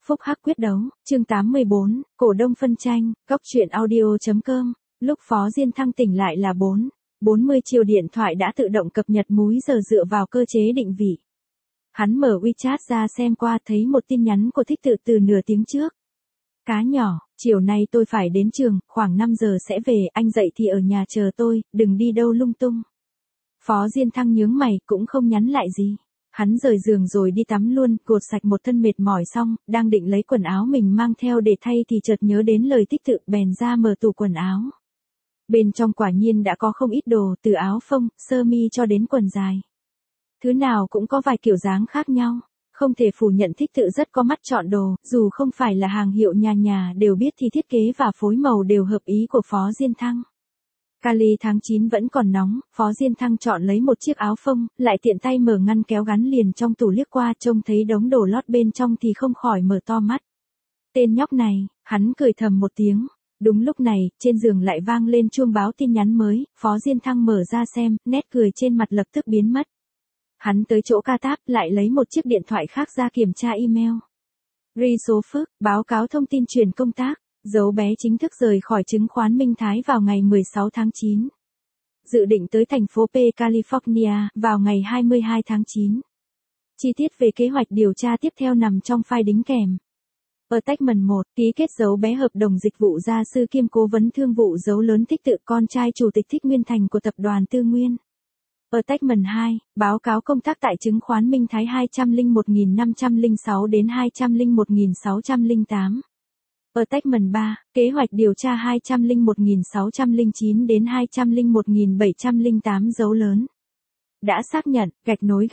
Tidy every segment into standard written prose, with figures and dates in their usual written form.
Phúc hắc quyết đấu, chương 84, cổ đông phân tranh, góc truyện audio.com. Lúc Phó Diên Thăng tỉnh lại là 4:40 chiều, điện thoại đã tự động cập nhật múi giờ dựa vào cơ chế định vị. Hắn mở WeChat ra xem qua, thấy một tin nhắn của Thích Tự từ nửa tiếng trước. Cá nhỏ, chiều nay tôi phải đến trường, khoảng 5 giờ sẽ về, anh dậy thì ở nhà chờ tôi, đừng đi đâu lung tung. Phó Diên Thăng nhướng mày, cũng không nhắn lại gì. Hắn rời giường rồi đi tắm luôn, gột sạch một thân mệt mỏi xong, đang định lấy quần áo mình mang theo để thay thì chợt nhớ đến lời Thích Tự, bèn ra mở tủ quần áo. Bên trong quả nhiên đã có không ít đồ, từ áo phông, sơ mi cho đến quần dài. Thứ nào cũng có vài kiểu dáng khác nhau. Không thể phủ nhận Thích Tự rất có mắt chọn đồ, dù không phải là hàng hiệu nhà nhà đều biết thì thiết kế và phối màu đều hợp ý của Phó Diên Thăng. Cali tháng 9 vẫn còn nóng, Phó Diên Thăng chọn lấy một chiếc áo phông, lại tiện tay mở ngăn kéo gắn liền trong tủ, liếc qua trông thấy đống đồ lót bên trong thì không khỏi mở to mắt. Tên nhóc này, hắn cười thầm một tiếng. Đúng lúc này, trên giường lại vang lên chuông báo tin nhắn mới, Phó Diên Thăng mở ra xem, nét cười trên mặt lập tức biến mất. Hắn tới chỗ ca táp, lại lấy một chiếc điện thoại khác ra kiểm tra email. Ri số Phước, báo cáo thông tin chuyển công tác. Dấu bé chính thức rời khỏi chứng khoán Minh Thái vào ngày 16 tháng 9. Dự định tới thành phố P, California, vào ngày 22 tháng 9. Chi tiết về kế hoạch điều tra tiếp theo nằm trong file đính kèm. Attachment 1, ký kết dấu bé hợp đồng dịch vụ gia sư kiêm cố vấn thương vụ dấu lớn Thích Tự, con trai chủ tịch Thích Nguyên Thành của tập đoàn Tư Nguyên. Attachment 2, báo cáo công tác tại chứng khoán Minh Thái 201.506 đến 201.608. Attachment 3, kế hoạch điều tra 201.609 đến 201.708 dấu lớn. Đã xác nhận, gạch nối.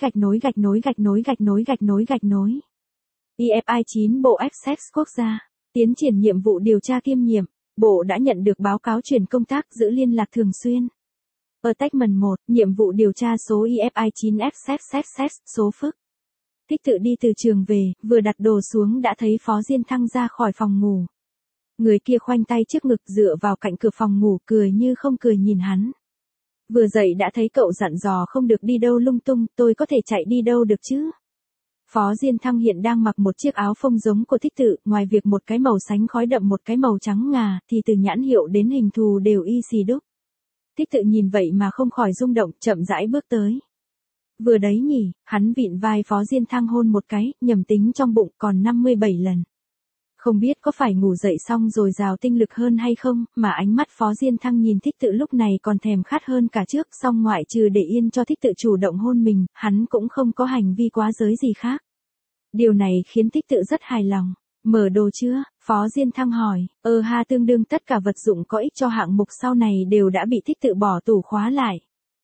EFI 9 Bộ Access Quốc gia. Tiến triển nhiệm vụ điều tra kiêm nhiệm. Bộ đã nhận được báo cáo chuyển công tác, giữ liên lạc thường xuyên. Attachment 1, nhiệm vụ điều tra số EFI 9 Access số Phước. Thích Tự đi từ trường về, vừa đặt đồ xuống đã thấy Phó Diên Thăng ra khỏi phòng ngủ. Người kia khoanh tay trước ngực dựa vào cạnh cửa phòng ngủ, cười như không cười nhìn hắn. Vừa dậy đã thấy cậu dặn dò không được đi đâu lung tung, tôi có thể chạy đi đâu được chứ? Phó Diên Thăng hiện đang mặc một chiếc áo phông giống của Thích Tự, ngoài việc một cái màu sánh khói đậm một cái màu trắng ngà, thì từ nhãn hiệu đến hình thù đều y xì đúc. Thích Tự nhìn vậy mà không khỏi rung động, chậm rãi bước tới. Vừa đấy nhỉ, hắn vịn vai Phó Diên Thăng hôn một cái, nhầm tính trong bụng còn 57 lần. Không biết có phải ngủ dậy xong rồi dào tinh lực hơn hay không, mà ánh mắt Phó Diên Thăng nhìn Thích Tự lúc này còn thèm khát hơn cả trước, song ngoại trừ để yên cho Thích Tự chủ động hôn mình, hắn cũng không có hành vi quá giới gì khác. Điều này khiến Thích Tự rất hài lòng. Mở đồ chưa? Phó Diên Thăng hỏi. Tương đương tất cả vật dụng có ích cho hạng mục sau này đều đã bị Thích Tự bỏ tủ khóa lại.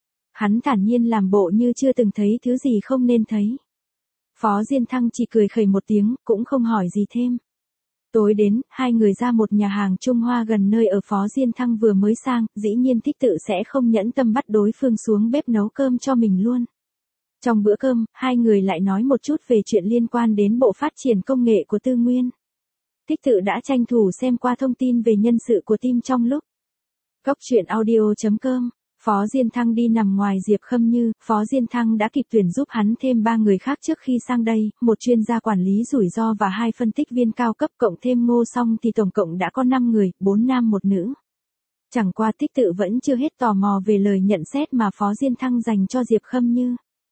Hắn thản nhiên làm bộ như chưa từng thấy thứ gì không nên thấy. Phó Diên Thăng chỉ cười khẩy một tiếng, cũng không hỏi gì thêm. Tối đến, hai người ra một nhà hàng Trung Hoa gần nơi ở Phó Diên Thăng vừa mới sang, dĩ nhiên Thích Tự sẽ không nhẫn tâm bắt đối phương xuống bếp nấu cơm cho mình luôn. Trong bữa cơm, hai người lại nói một chút về chuyện liên quan đến bộ phát triển công nghệ của Tư Nguyên. Thích Tự đã tranh thủ xem qua thông tin về nhân sự của team trong lúc. Góc truyện audio.com. Phó Diên Thăng đi nằm ngoài Diệp Khâm Như, Phó Diên Thăng đã kịp tuyển giúp hắn thêm 3 người khác trước khi sang đây, một chuyên gia quản lý rủi ro và 2 phân tích viên cao cấp, cộng thêm Ngô Song thì tổng cộng đã có 5 người, 4 nam 1 nữ. Chẳng qua Thích Tự vẫn chưa hết tò mò về lời nhận xét mà Phó Diên Thăng dành cho Diệp Khâm Như.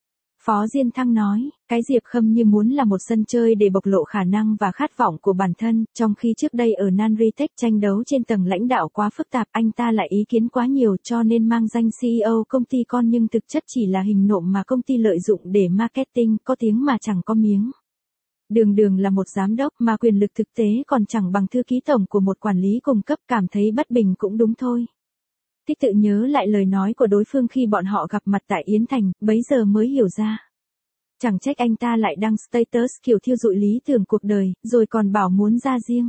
Phó Diên Thăng nói, cái Diệp Khâm Như muốn là một sân chơi để bộc lộ khả năng và khát vọng của bản thân, trong khi trước đây ở Nanritech tranh đấu trên tầng lãnh đạo quá phức tạp, anh ta lại ý kiến quá nhiều cho nên mang danh CEO công ty con nhưng thực chất chỉ là hình nộm mà công ty lợi dụng để marketing, có tiếng mà chẳng có miếng. Đường là một giám đốc mà quyền lực thực tế còn chẳng bằng thư ký tổng của một quản lý cùng cấp, cảm thấy bất bình cũng đúng thôi. Thích Tự nhớ lại lời nói của đối phương khi bọn họ gặp mặt tại Yến Thành, bấy giờ mới hiểu ra. Chẳng trách anh ta lại đăng status kiểu thiêu dụi lý tưởng cuộc đời, rồi còn bảo muốn ra riêng.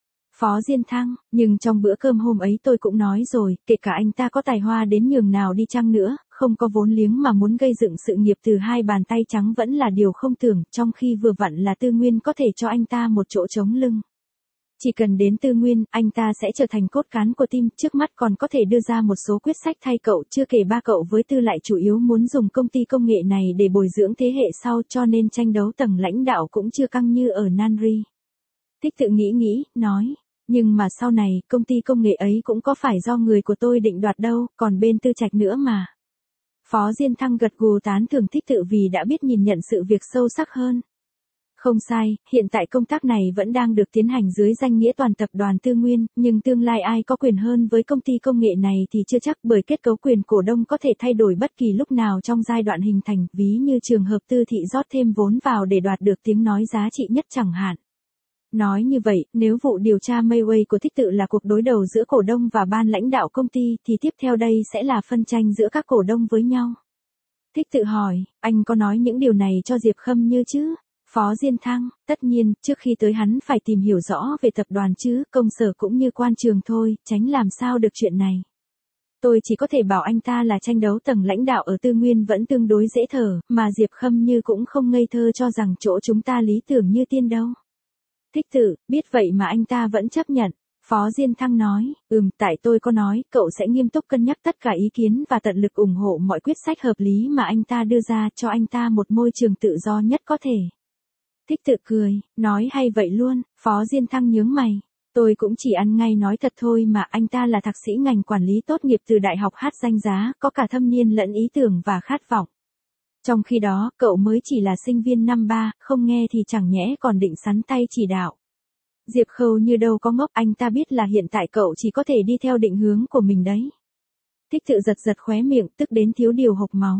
Phó Diên Thăng, nhưng trong bữa cơm hôm ấy tôi cũng nói rồi, kể cả anh ta có tài hoa đến nhường nào đi chăng nữa, không có vốn liếng mà muốn gây dựng sự nghiệp từ 2 bàn tay trắng vẫn là điều không tưởng, trong khi vừa vặn là Tư Nguyên có thể cho anh ta một chỗ chống lưng. Chỉ cần đến Tư Nguyên, anh ta sẽ trở thành cốt cán của team, trước mắt còn có thể đưa ra một số quyết sách thay cậu, chưa kể ba cậu với Tư lại chủ yếu muốn dùng công ty công nghệ này để bồi dưỡng thế hệ sau, cho nên tranh đấu tầng lãnh đạo cũng chưa căng như ở Nanri. Thích Tự nghĩ, nói, nhưng mà sau này, công ty công nghệ ấy cũng có phải do người của tôi định đoạt đâu, còn bên Tư Trạch nữa mà. Phó Diên Thăng gật gù tán thưởng Thích Tự vì đã biết nhìn nhận sự việc sâu sắc hơn. Không sai, hiện tại công tác này vẫn đang được tiến hành dưới danh nghĩa toàn tập đoàn Tư Nguyên, nhưng tương lai ai có quyền hơn với công ty công nghệ này thì chưa chắc, bởi kết cấu quyền cổ đông có thể thay đổi bất kỳ lúc nào trong giai đoạn hình thành, ví như trường hợp Tư thị rót thêm vốn vào để đoạt được tiếng nói giá trị nhất chẳng hạn. Nói như vậy, nếu vụ điều tra Mayway của Thích Tự là cuộc đối đầu giữa cổ đông và ban lãnh đạo công ty thì tiếp theo đây sẽ là phân tranh giữa các cổ đông với nhau. Thích Tự hỏi, anh có nói những điều này cho Diệp Khâm Như chứ? Phó Diên Thăng, tất nhiên, trước khi tới hắn phải tìm hiểu rõ về tập đoàn chứ, công sở cũng như quan trường thôi, tránh làm sao được chuyện này. Tôi chỉ có thể bảo anh ta là tranh đấu tầng lãnh đạo ở Tư Nguyên vẫn tương đối dễ thở, mà Diệp Khâm Như cũng không ngây thơ cho rằng chỗ chúng ta lý tưởng như tiên đâu. Thích Tự, biết vậy mà anh ta vẫn chấp nhận. Phó Diên Thăng nói, tại tôi có nói, cậu sẽ nghiêm túc cân nhắc tất cả ý kiến và tận lực ủng hộ mọi quyết sách hợp lý mà anh ta đưa ra, cho anh ta một môi trường tự do nhất có thể. Thích Tự cười, nói hay vậy luôn. Phó Diên Thăng nhướng mày. Tôi cũng chỉ ăn ngay nói thật thôi mà, anh ta là thạc sĩ ngành quản lý tốt nghiệp từ đại học hát danh giá, có cả thâm niên lẫn ý tưởng và khát vọng. Trong khi đó, cậu mới chỉ là sinh viên năm 3, không nghe thì chẳng nhẽ còn định sắn tay chỉ đạo. Diệp Khâu Như đâu có ngốc, anh ta biết là hiện tại cậu chỉ có thể đi theo định hướng của mình đấy. Thích Tự giật khóe miệng, tức đến thiếu điều hộc máu.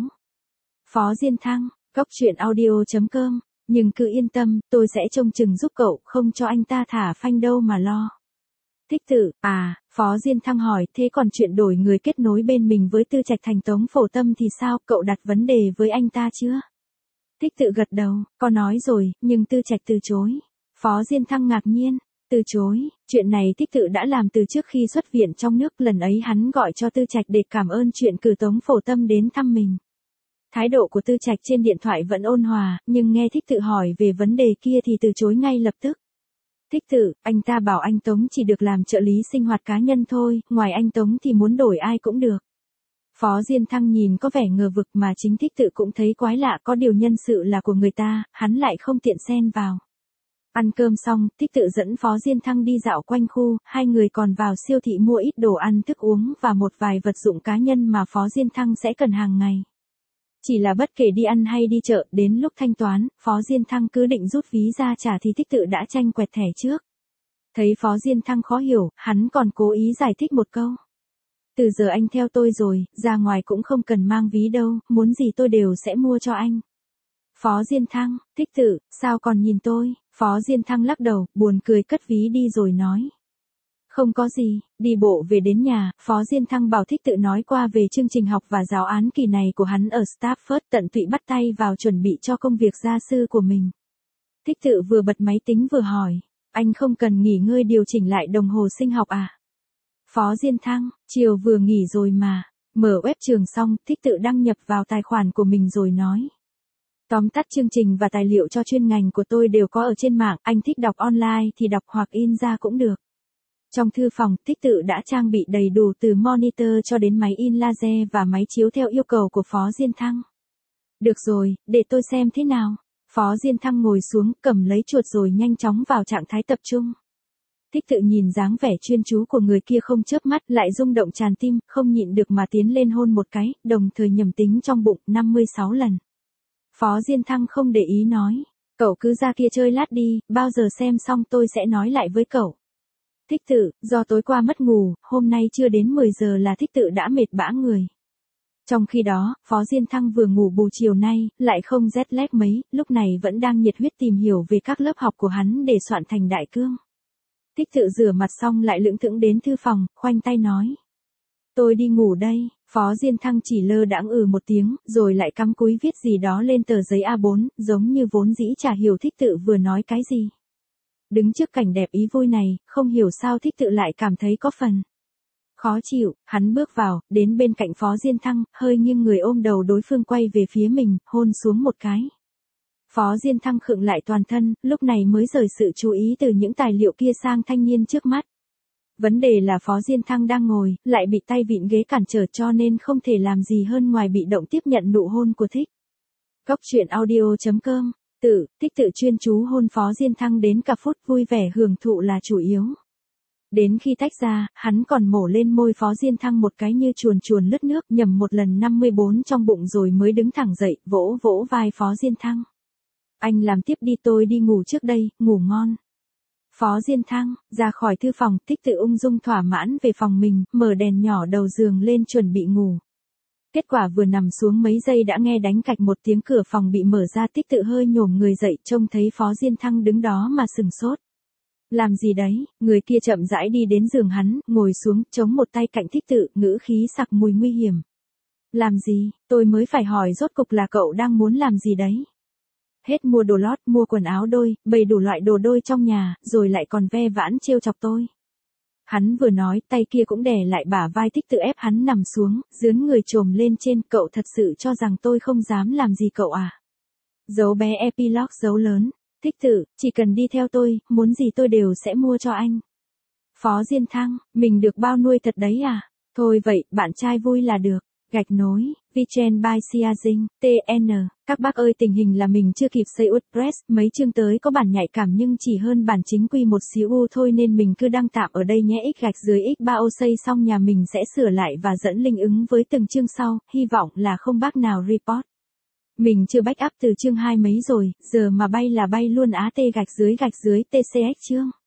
Phó Diên Thăng, goctruyện.audio.com, nhưng cứ yên tâm, tôi sẽ trông chừng giúp cậu, không cho anh ta thả phanh đâu mà lo. Thích Tự, Phó Diên Thăng hỏi, thế còn chuyện đổi người kết nối bên mình với Tư Trạch thành Tống Phổ Tâm thì sao, cậu đặt vấn đề với anh ta chưa? Thích Tự gật đầu, có nói rồi, nhưng Tư Trạch từ chối. Phó Diên Thăng ngạc nhiên, từ chối, chuyện này Thích Tự đã làm từ trước khi xuất viện trong nước, lần ấy hắn gọi cho Tư Trạch để cảm ơn chuyện cử Tống Phổ Tâm đến thăm mình. Thái độ của Tư Trạch trên điện thoại vẫn ôn hòa, nhưng nghe Thích Tự hỏi về vấn đề kia thì từ chối ngay lập tức. Thích Tự, anh ta bảo anh Tống chỉ được làm trợ lý sinh hoạt cá nhân thôi, ngoài anh Tống thì muốn đổi ai cũng được. Phó Diên Thăng nhìn có vẻ ngờ vực mà chính Thích Tự cũng thấy quái lạ, có điều nhân sự là của người ta, hắn lại không tiện xen vào. Ăn cơm xong, Thích Tự dẫn Phó Diên Thăng đi dạo quanh khu, hai người còn vào siêu thị mua ít đồ ăn thức uống và một vài vật dụng cá nhân mà Phó Diên Thăng sẽ cần hàng ngày. Chỉ là bất kể đi ăn hay đi chợ, đến lúc thanh toán, Phó Diên Thăng cứ định rút ví ra trả thì Thích Tự đã tranh quẹt thẻ trước. Thấy Phó Diên Thăng khó hiểu, hắn còn cố ý giải thích một câu. Từ giờ anh theo tôi rồi, ra ngoài cũng không cần mang ví đâu, muốn gì tôi đều sẽ mua cho anh. Phó Diên Thăng, Thích Tự, sao còn nhìn tôi? Phó Diên Thăng lắc đầu, buồn cười cất ví đi rồi nói. Không có gì, đi bộ về đến nhà, Phó Diên Thăng bảo Thích Tự nói qua về chương trình học và giáo án kỳ này của hắn ở Stafford, tận tụy bắt tay vào chuẩn bị cho công việc gia sư của mình. Thích Tự vừa bật máy tính vừa hỏi, anh không cần nghỉ ngơi điều chỉnh lại đồng hồ sinh học à? Phó Diên Thăng, chiều vừa nghỉ rồi mà, mở web trường xong, Thích Tự đăng nhập vào tài khoản của mình rồi nói. Tóm tắt chương trình và tài liệu cho chuyên ngành của tôi đều có ở trên mạng, anh thích đọc online thì đọc hoặc in ra cũng được. Trong thư phòng, Thích Tự đã trang bị đầy đủ từ monitor cho đến máy in laser và máy chiếu theo yêu cầu của Phó Diên Thăng. Được rồi, để tôi xem thế nào. Phó Diên Thăng ngồi xuống, cầm lấy chuột rồi nhanh chóng vào trạng thái tập trung. Thích Tự nhìn dáng vẻ chuyên chú của người kia không chớp mắt, lại rung động tràn tim, không nhịn được mà tiến lên hôn một cái, đồng thời nhẩm tính trong bụng 56 lần. Phó Diên Thăng không để ý nói, cậu cứ ra kia chơi lát đi, bao giờ xem xong tôi sẽ nói lại với cậu. Thích Tự, do tối qua mất ngủ, hôm nay chưa đến 10 giờ là Thích Tự đã mệt bã người. Trong khi đó, Phó Diên Thăng vừa ngủ bù chiều nay, lại không jet lag mấy, lúc này vẫn đang nhiệt huyết tìm hiểu về các lớp học của hắn để soạn thành đại cương. Thích Tự rửa mặt xong lại lững thững đến thư phòng, khoanh tay nói. Tôi đi ngủ đây. Phó Diên Thăng chỉ lơ đãng một tiếng, rồi lại cắm cúi viết gì đó lên tờ giấy A4, giống như vốn dĩ chả hiểu Thích Tự vừa nói cái gì. Đứng trước cảnh đẹp ý vui này, không hiểu sao Thích Tự lại cảm thấy có phần khó chịu, hắn bước vào, đến bên cạnh Phó Diên Thăng, hơi nghiêng người ôm đầu đối phương quay về phía mình, hôn xuống một cái. Phó Diên Thăng khựng lại toàn thân, lúc này mới rời sự chú ý từ những tài liệu kia sang thanh niên trước mắt. Vấn đề là Phó Diên Thăng đang ngồi, lại bị tay vịn ghế cản trở cho nên không thể làm gì hơn ngoài bị động tiếp nhận nụ hôn của Thích. Góc truyện audio.com, Thích tự chuyên chú hôn Phó Diên Thăng đến cả phút vui vẻ hưởng thụ là chủ yếu. Đến khi tách ra, hắn còn mổ lên môi Phó Diên Thăng một cái như chuồn chuồn lướt nước, nhầm một lần 54 trong bụng rồi mới đứng thẳng dậy, vỗ vỗ vai Phó Diên Thăng. Anh làm tiếp đi, tôi đi ngủ trước đây, ngủ ngon. Phó Diên Thăng, ra khỏi thư phòng, Thích tự ung dung thỏa mãn về phòng mình, mở đèn nhỏ đầu giường lên chuẩn bị ngủ. Kết quả vừa nằm xuống mấy giây đã nghe đánh cạch một tiếng, cửa phòng bị mở ra, Thích tự hơi nhổm người dậy, trông thấy Phó Diên Thăng đứng đó mà sừng sốt. Làm gì đấy? Người kia chậm rãi đi đến giường hắn, ngồi xuống, chống một tay cạnh Thích tự, ngữ khí sặc mùi nguy hiểm. Làm gì? Tôi mới phải hỏi rốt cục là cậu đang muốn làm gì đấy? Hết mua đồ lót, mua quần áo đôi, bày đủ loại đồ đôi trong nhà, rồi lại còn ve vãn trêu chọc tôi. Hắn vừa nói, tay kia cũng đè lại bả vai Thích tự, ép hắn nằm xuống, dướn người chồm lên trên. Cậu thật sự cho rằng tôi không dám làm gì cậu à? Dấu bé epilogue dấu lớn. Thích tự, chỉ cần đi theo tôi, muốn gì tôi đều sẽ mua cho anh. Phó Diên Thăng, mình được bao nuôi thật đấy à? Thôi vậy, bạn trai vui là được. Gạch nối, Vichen by Sia Dinh, TN, các bác ơi, tình hình là mình chưa kịp xây WordPress, mấy chương tới có bản nhạy cảm nhưng chỉ hơn bản chính quy một xíu thôi nên mình cứ đăng tạm ở đây nhé. X_3O xây xong nhà mình sẽ sửa lại và dẫn link ứng với từng chương sau, hy vọng là không bác nào report. Mình chưa backup từ chương 2 mấy rồi, giờ mà bay là bay luôn á. T_TCX chương.